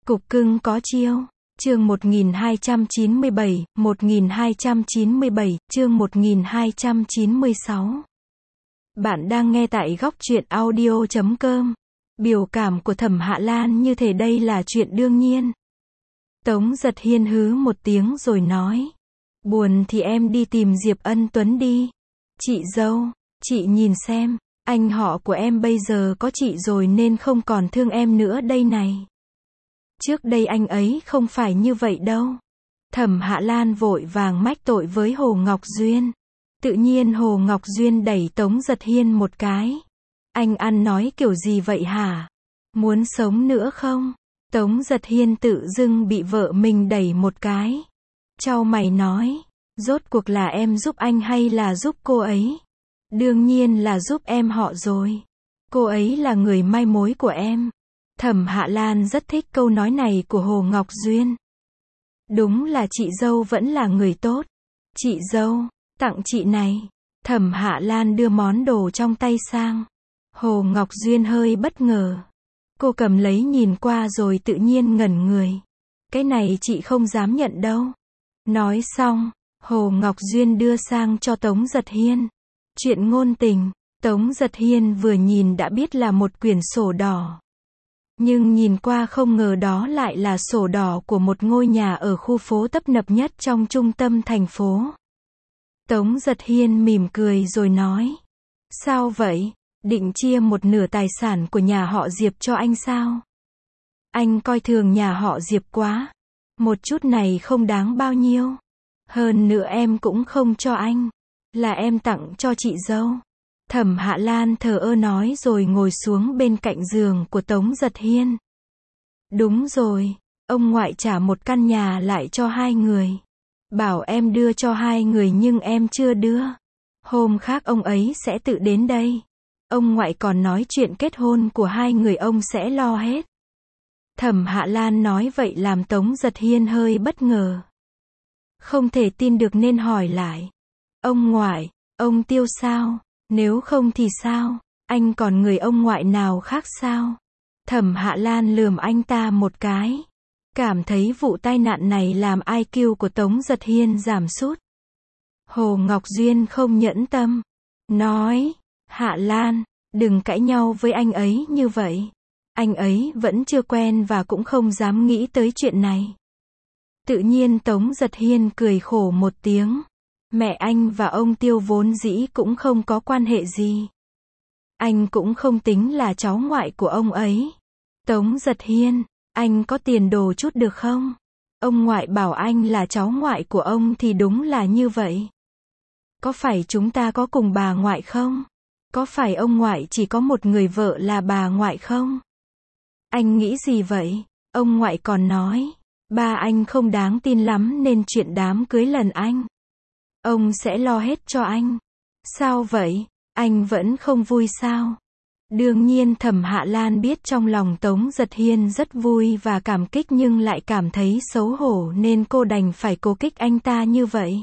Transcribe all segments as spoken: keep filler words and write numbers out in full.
Cục cưng có chiêu. Chương một nghìn hai trăm chín mươi bảy, một nghìn hai trăm chín mươi bảy, chương một nghìn hai trăm chín mươi sáu. Bạn đang nghe tại góc truyện audio chấm com. Biểu cảm của Thẩm Hạ Lan như thể đây là chuyện đương nhiên. Tống Giật Hiên hứ một tiếng rồi nói. Buồn thì em đi tìm Diệp Ân Tuấn đi. Chị dâu, chị nhìn xem, anh họ của em bây giờ có chị rồi nên không còn thương em nữa đây này. Trước đây anh ấy không phải như vậy đâu. Thẩm Hạ Lan vội vàng mách tội với Hồ Ngọc Duyên. Tự nhiên Hồ Ngọc Duyên đẩy Tống Giật Hiên một cái. Anh ăn nói kiểu gì vậy hả? Muốn sống nữa không? Tống Giật Hiên tự dưng bị vợ mình đẩy một cái. Chau mày nói. Rốt cuộc là em giúp anh hay là giúp cô ấy? Đương nhiên là giúp em họ rồi. Cô ấy là người mai mối của em. Thẩm Hạ Lan rất thích câu nói này của Hồ Ngọc Duyên. Đúng là chị dâu vẫn là người tốt. Chị dâu, tặng chị này. Thẩm Hạ Lan đưa món đồ trong tay sang. Hồ Ngọc Duyên hơi bất ngờ. Cô cầm lấy nhìn qua rồi tự nhiên ngẩn người. Cái này chị không dám nhận đâu. Nói xong, Hồ Ngọc Duyên đưa sang cho Tống Giật Hiên. Chuyện ngôn tình, Tống Giật Hiên vừa nhìn đã biết là một quyển sổ đỏ. Nhưng nhìn qua không ngờ đó lại là sổ đỏ của một ngôi nhà ở khu phố tấp nập nhất trong trung tâm thành phố. Tống Giật Hiên mỉm cười rồi nói. Sao vậy? Định chia một nửa tài sản của nhà họ Diệp cho anh sao? Anh coi thường nhà họ Diệp quá. Một chút này không đáng bao nhiêu. Hơn nữa em cũng không cho anh. Là em tặng cho chị dâu. Thẩm Hạ Lan thờ ơ nói rồi ngồi xuống bên cạnh giường của Tống Giật Hiên. Đúng rồi, ông ngoại trả một căn nhà lại cho hai người. Bảo em đưa cho hai người nhưng em chưa đưa. Hôm khác ông ấy sẽ tự đến đây. Ông ngoại còn nói chuyện kết hôn của hai người ông sẽ lo hết. Thẩm Hạ Lan nói vậy làm Tống Giật Hiên hơi bất ngờ. Không thể tin được nên hỏi lại. Ông ngoại, ông Tiêu sao? Nếu không thì sao? Anh còn người ông ngoại nào khác sao? Thẩm Hạ Lan lườm anh ta một cái. Cảm thấy vụ tai nạn này làm i kiu của Tống Giật Hiên giảm sút. Hồ Ngọc Duyên không nhẫn tâm. Nói, Hạ Lan, đừng cãi nhau với anh ấy như vậy. Anh ấy vẫn chưa quen và cũng không dám nghĩ tới chuyện này. Tự nhiên Tống Giật Hiên cười khổ một tiếng. Mẹ anh và ông Tiêu vốn dĩ cũng không có quan hệ gì. Anh cũng không tính là cháu ngoại của ông ấy. Tống Giật Hiên, anh có tiền đồ chút được không? Ông ngoại bảo anh là cháu ngoại của ông thì đúng là như vậy. Có phải chúng ta có cùng bà ngoại không? Có phải ông ngoại chỉ có một người vợ là bà ngoại không? Anh nghĩ gì vậy? Ông ngoại còn nói, ba anh không đáng tin lắm nên chuyện đám cưới lần anh. Ông sẽ lo hết cho anh. Sao vậy? Anh vẫn không vui sao? Đương nhiên Thẩm Hạ Lan biết trong lòng Tống Giật Hiên rất vui và cảm kích nhưng lại cảm thấy xấu hổ nên cô đành phải cố kích anh ta như vậy.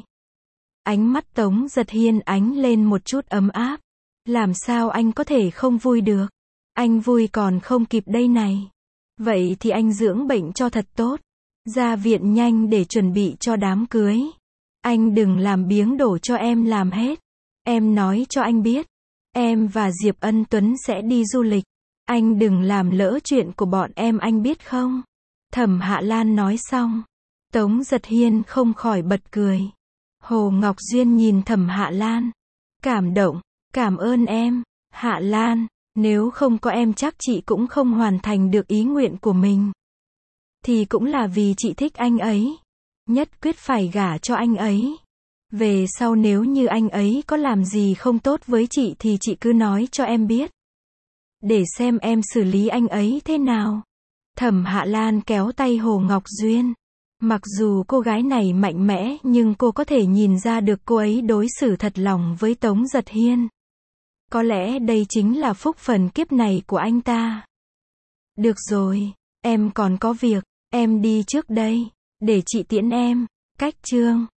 Ánh mắt Tống Giật Hiên ánh lên một chút ấm áp. Làm sao anh có thể không vui được? Anh vui còn không kịp đây này. Vậy thì anh dưỡng bệnh cho thật tốt. Ra viện nhanh để chuẩn bị cho đám cưới. Anh đừng làm biếng đổ cho em làm hết. Em nói cho anh biết. Em và Diệp Ân Tuấn sẽ đi du lịch. Anh đừng làm lỡ chuyện của bọn em anh biết không? Thẩm Hạ Lan nói xong. Tống Giật Hiên không khỏi bật cười. Hồ Ngọc Duyên nhìn Thẩm Hạ Lan. Cảm động. Cảm ơn em. Hạ Lan. Nếu không có em chắc chị cũng không hoàn thành được ý nguyện của mình. Thì cũng là vì chị thích anh ấy. Nhất quyết phải gả cho anh ấy. Về sau nếu như anh ấy có làm gì không tốt với chị thì chị cứ nói cho em biết. Để xem em xử lý anh ấy thế nào. Thẩm Hạ Lan kéo tay Hồ Ngọc Duyên. Mặc dù cô gái này mạnh mẽ nhưng cô có thể nhìn ra được cô ấy đối xử thật lòng với Tống Giật Hiên. Có lẽ đây chính là phúc phần kiếp này của anh ta. Được rồi, em còn có việc, em đi trước đây. Để chị tiễn em. Cách chương